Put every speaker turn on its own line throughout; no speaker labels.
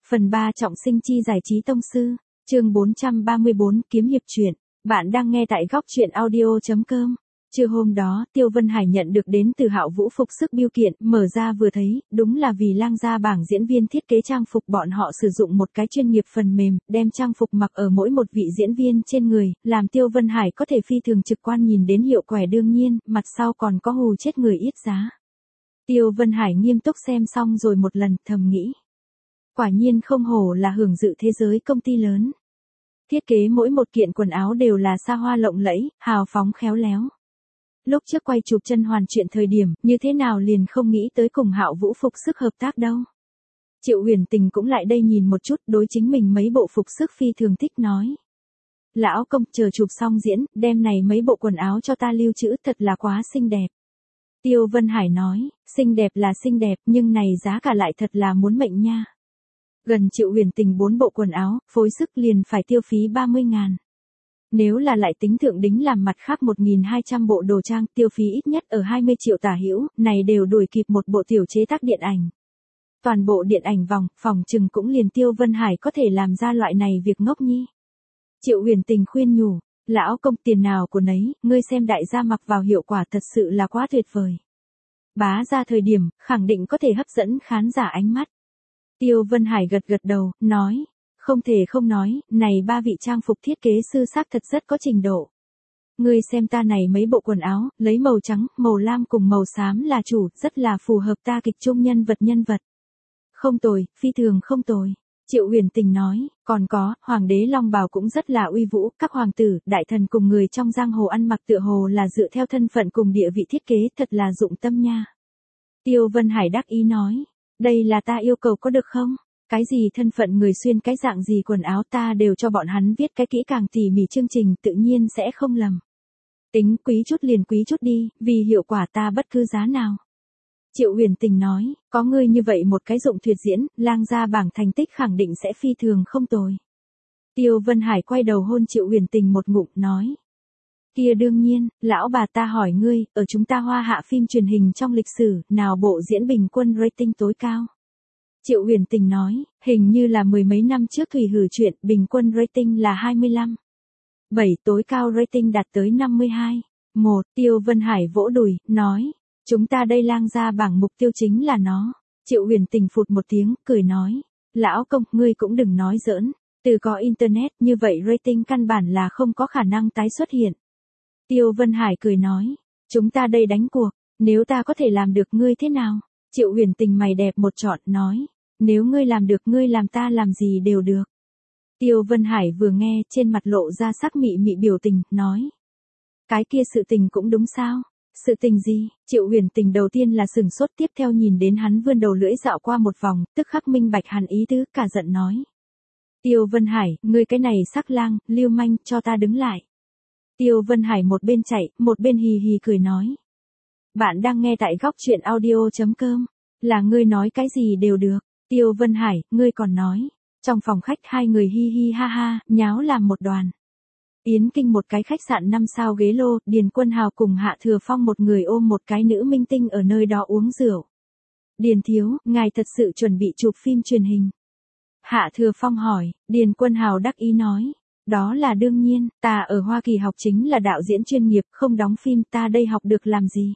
Phần 3 trọng sinh chi giải trí tông sư, chương 434 kiếm hiệp truyện. Bạn đang nghe tại góc truyện audio.com. Trưa hôm đó, Tiêu Vân Hải nhận được đến từ Hạo Vũ phục sức bưu kiện, mở ra vừa thấy, đúng là vì Lang gia bảng diễn viên thiết kế trang phục bọn họ sử dụng một cái chuyên nghiệp phần mềm, đem trang phục mặc ở mỗi một vị diễn viên trên người, làm Tiêu Vân Hải có thể phi thường trực quan nhìn đến hiệu quả đương nhiên, mặt sau còn có hù chết người ít giá. Tiêu Vân Hải nghiêm túc xem xong rồi một lần, thầm nghĩ. Quả nhiên không hổ là hưởng dự thế giới công ty lớn. Thiết kế mỗi một kiện quần áo đều là xa hoa lộng lẫy, hào phóng khéo léo. Lúc trước quay chụp chân hoàn chuyện thời điểm, như thế nào liền không nghĩ tới cùng Hạo Vũ phục sức hợp tác đâu. Triệu Huyền Tình cũng lại đây nhìn một chút, đối chính mình mấy bộ phục sức phi thường thích nói. Lão công, chờ chụp xong diễn, đem này mấy bộ quần áo cho ta lưu trữ, thật là quá xinh đẹp. Tiêu Vân Hải nói, xinh đẹp là xinh đẹp, nhưng này giá cả lại thật là muốn mệnh nha. Gần Triệu Huyền Tình 4 bộ quần áo, phối sức liền phải tiêu phí 30.000. Nếu là lại tính thượng đính làm mặt khác 1.200 bộ đồ trang, tiêu phí ít nhất ở 20 triệu tả hữu, này đều đuổi kịp một bộ tiểu chế tác điện ảnh. Toàn bộ điện ảnh phòng trừng cũng liền Tiêu Vân Hải có thể làm ra loại này việc ngốc nhi. Triệu Huyền Tình khuyên nhủ, lão công tiền nào của nấy, ngươi xem đại gia mặc vào hiệu quả thật sự là quá tuyệt vời. Bá ra thời điểm, khẳng định có thể hấp dẫn khán giả ánh mắt. Tiêu Vân Hải gật gật đầu, nói, không thể không nói, này ba vị trang phục thiết kế sư xác thật rất có trình độ. Ngươi xem ta này mấy bộ quần áo, lấy màu trắng, màu lam cùng màu xám là chủ, rất là phù hợp ta kịch trung nhân vật. Không tồi, phi thường không tồi. Triệu Huyền Tình nói, còn có, Hoàng đế Long Bào cũng rất là uy vũ, các hoàng tử, đại thần cùng người trong giang hồ ăn mặc tựa hồ là dựa theo thân phận cùng địa vị thiết kế, thật là dụng tâm nha. Tiêu Vân Hải đắc ý nói, đây là ta yêu cầu có được không? Cái gì thân phận người xuyên cái dạng gì quần áo ta đều cho bọn hắn viết cái kỹ càng tỉ mỉ chương trình tự nhiên sẽ không lầm. Tính quý chút liền quý chút đi, vì hiệu quả ta bất cứ giá nào. Triệu Huyền Tình nói, có ngươi như vậy một cái dụng tuyệt diễn, Lang gia bảng thành tích khẳng định sẽ phi thường không tồi. Tiêu Vân Hải quay đầu hôn Triệu Huyền Tình một ngụm, nói. Kia đương nhiên, lão bà ta hỏi ngươi, ở chúng ta Hoa Hạ phim truyền hình trong lịch sử, nào bộ diễn bình quân rating tối cao? Triệu Huyền Tình nói, hình như là mười mấy năm trước Thủy Hử Truyện, bình quân rating là 25. 7 tối cao rating đạt tới 52. Tiêu Vân Hải vỗ đùi, nói, chúng ta đây Lang gia bảng mục tiêu chính là nó. Triệu Huyền Tình phụt một tiếng, cười nói, lão công, ngươi cũng đừng nói giỡn, từ có internet như vậy rating căn bản là không có khả năng tái xuất hiện. Tiêu Vân Hải cười nói, chúng ta đây đánh cuộc, nếu ta có thể làm được ngươi thế nào? Triệu Huyền Tình mày đẹp một trọn, nói, nếu ngươi làm được ngươi làm ta làm gì đều được. Tiêu Vân Hải vừa nghe, trên mặt lộ ra sắc mị mị biểu tình, nói, cái kia sự tình cũng đúng sao? Sự tình gì? Triệu Huyền Tình đầu tiên là sừng sốt, tiếp theo nhìn đến hắn vươn đầu lưỡi dạo qua một vòng, tức khắc minh bạch hắn ý tứ, cả giận nói. Tiêu Vân Hải, ngươi cái này sắc lang, lưu manh, cho ta đứng lại. Tiêu Vân Hải một bên chạy, một bên hì hì cười nói. Bạn đang nghe tại góc truyện audio.com, là ngươi nói cái gì đều được. Tiêu Vân Hải, ngươi còn nói. Trong phòng khách hai người hi hi ha ha, nháo làm một đoàn. Yến Kinh một cái khách sạn 5 sao ghế lô, Điền Quân Hào cùng Hạ Thừa Phong một người ôm một cái nữ minh tinh ở nơi đó uống rượu. Điền thiếu, ngài thật sự chuẩn bị chụp phim truyền hình. Hạ Thừa Phong hỏi, Điền Quân Hào đắc ý nói. Đó là đương nhiên, ta ở Hoa Kỳ học chính là đạo diễn chuyên nghiệp, không đóng phim, ta đây học được làm gì?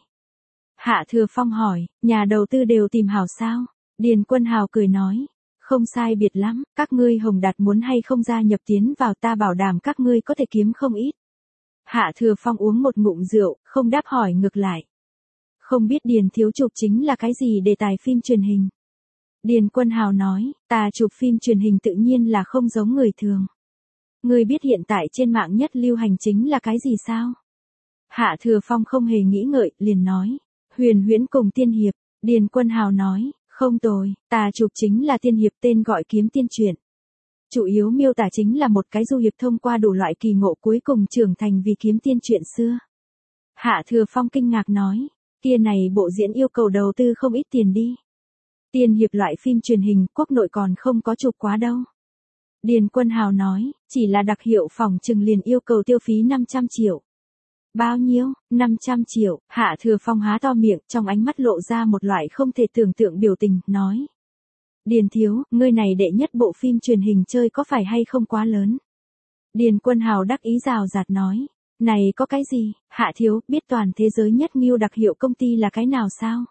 Hạ Thừa Phong hỏi, nhà đầu tư đều tìm hảo sao? Điền Quân Hào cười nói, không sai biệt lắm, các ngươi Hồng Đạt muốn hay không gia nhập tiến vào, ta bảo đảm các ngươi có thể kiếm không ít. Hạ Thừa Phong uống một ngụm rượu, không đáp hỏi ngược lại. Không biết Điền thiếu chụp chính là cái gì đề tài phim truyền hình? Điền Quân Hào nói, ta chụp phim truyền hình tự nhiên là không giống người thường. Ngươi biết hiện tại trên mạng nhất lưu hành chính là cái gì sao? Hạ Thừa Phong không hề nghĩ ngợi, liền nói, Huyền Huyễn cùng Tiên Hiệp. Điền Quân Hào nói, không tồi, ta chụp chính là Tiên Hiệp, tên gọi Kiếm Tiên Truyện. Chủ yếu miêu tả chính là một cái du hiệp thông qua đủ loại kỳ ngộ cuối cùng trưởng thành vì kiếm tiên chuyện xưa. Hạ Thừa Phong kinh ngạc nói, kia này bộ diễn yêu cầu đầu tư không ít tiền đi. Tiên Hiệp loại phim truyền hình quốc nội còn không có chụp quá đâu. Điền Quân Hào nói, chỉ là đặc hiệu phòng trừng liền yêu cầu tiêu phí 500 triệu. Bao nhiêu? 500 triệu. Hạ Thừa Phong há to miệng, trong ánh mắt lộ ra một loại không thể tưởng tượng biểu tình, nói. Điền thiếu, ngươi này đệ nhất bộ phim truyền hình chơi có phải hay không quá lớn? Điền Quân Hào đắc ý rào rạt nói. Này có cái gì, Hạ thiếu, biết toàn thế giới nhất nghiêu đặc hiệu công ty là cái nào sao?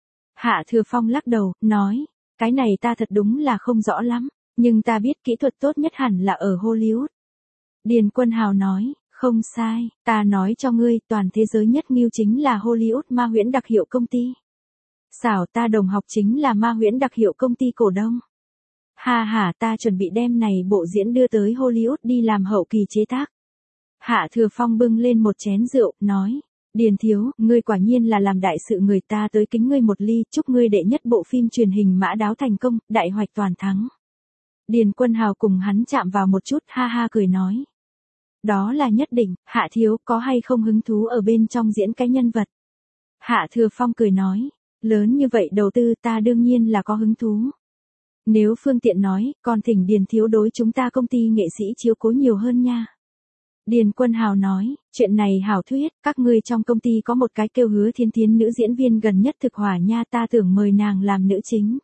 Hạ Thừa Phong lắc đầu, nói. Cái này ta thật đúng là không rõ lắm, nhưng ta biết kỹ thuật tốt nhất hẳn là ở Hollywood. Điền Quân Hào nói, không sai, ta nói cho ngươi, toàn thế giới nhất nghiêu chính là Hollywood Ma Huyễn đặc hiệu công ty. Xảo ta đồng học chính là Ma Huyễn đặc hiệu công ty cổ đông. Ha ha, ta chuẩn bị đem này bộ diễn đưa tới Hollywood đi làm hậu kỳ chế tác. Hạ Thừa Phong bưng lên một chén rượu, nói. Điền thiếu, ngươi quả nhiên là làm đại sự người, ta tới kính ngươi một ly, chúc ngươi đệ nhất bộ phim truyền hình Mã Đáo thành công, đại hoạch toàn thắng. Điền Quân Hào cùng hắn chạm vào một chút, ha ha cười nói. Đó là nhất định, Hạ thiếu có hay không hứng thú ở bên trong diễn cái nhân vật? Hạ Thừa Phong cười nói, lớn như vậy đầu tư ta đương nhiên là có hứng thú. Nếu phương tiện nói, còn thỉnh Điền thiếu đối chúng ta công ty nghệ sĩ chiếu cố nhiều hơn nha. Điền Quân Hào nói, chuyện này hảo thuyết, các ngươi trong công ty có một cái kêu Hứa Thiến Thiến nữ diễn viên gần nhất thực hỏa nha, ta tưởng mời nàng làm nữ chính.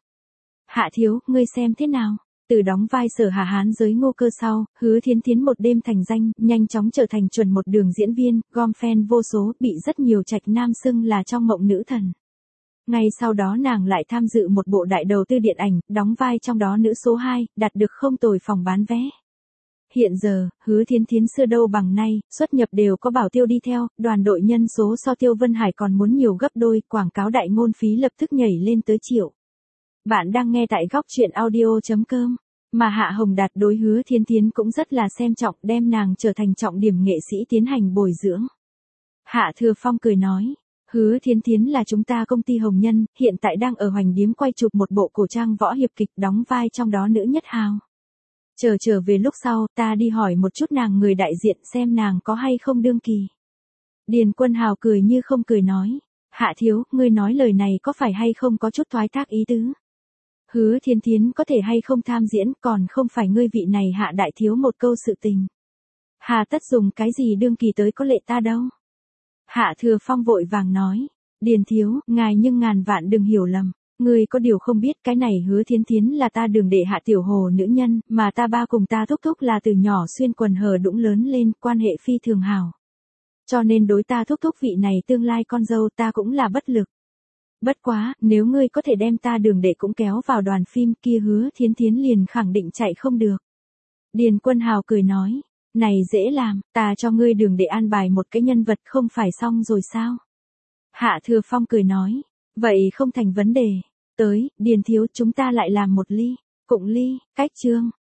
Hạ thiếu, ngươi xem thế nào? Từ đóng vai Sở Hà Hán giới Ngô Cơ sau, Hứa Thiến Thiến một đêm thành danh, nhanh chóng trở thành chuẩn một đường diễn viên, gom fan vô số, bị rất nhiều trạch nam xưng là trong mộng nữ thần. Ngay sau đó nàng lại tham dự một bộ đại đầu tư điện ảnh, đóng vai trong đó nữ số 2, đạt được không tồi phòng bán vé. Hiện giờ, Hứa Thiến Thiến xưa đâu bằng nay, xuất nhập đều có bảo tiêu đi theo, đoàn đội nhân số so Tiêu Vân Hải còn muốn nhiều gấp đôi, quảng cáo đại ngôn phí lập tức nhảy lên tới triệu. Bạn đang nghe tại góc truyện audio.com, mà Hạ Hồng Đạt đối Hứa Thiến Thiến cũng rất là xem trọng, đem nàng trở thành trọng điểm nghệ sĩ tiến hành bồi dưỡng. Hạ Thừa Phong cười nói, Hứa Thiến Thiến là chúng ta công ty Hồng Nhân, hiện tại đang ở Hoành Điếm quay chụp một bộ cổ trang võ hiệp kịch, đóng vai trong đó nữ nhất hào. Trở về lúc sau, ta đi hỏi một chút nàng người đại diện xem nàng có hay không đương kỳ. Điền Quân Hào cười như không cười nói, Hạ thiếu, ngươi nói lời này có phải hay không có chút thoái thác ý tứ? Hứa Thiến Thiến có thể hay không tham diễn, còn không phải ngươi vị này Hạ đại thiếu một câu sự tình. Hà tất dùng cái gì đương kỳ tới có lệ ta đâu. Hạ Thừa Phong vội vàng nói, Điền thiếu, ngài nhưng ngàn vạn đừng hiểu lầm. Ngươi có điều không biết, cái này Hứa Thiến Thiến là ta Đường đệ Hạ tiểu hồ nữ nhân, mà ta ba cùng ta thúc thúc là từ nhỏ xuyên quần hở đũng lớn lên, quan hệ phi thường hảo. Cho nên đối ta thúc thúc vị này tương lai con dâu ta cũng là bất lực. Bất quá, nếu ngươi có thể đem ta Đường đệ cũng kéo vào đoàn phim kia, Hứa Thiến Thiến liền khẳng định chạy không được. Điền Quân Hào cười nói, này dễ làm, ta cho ngươi Đường đệ an bài một cái nhân vật không phải xong rồi sao? Hạ Thừa Phong cười nói, vậy không thành vấn đề. Tới, Điền thiếu, chúng ta lại làm một ly, cụng ly, cách chương.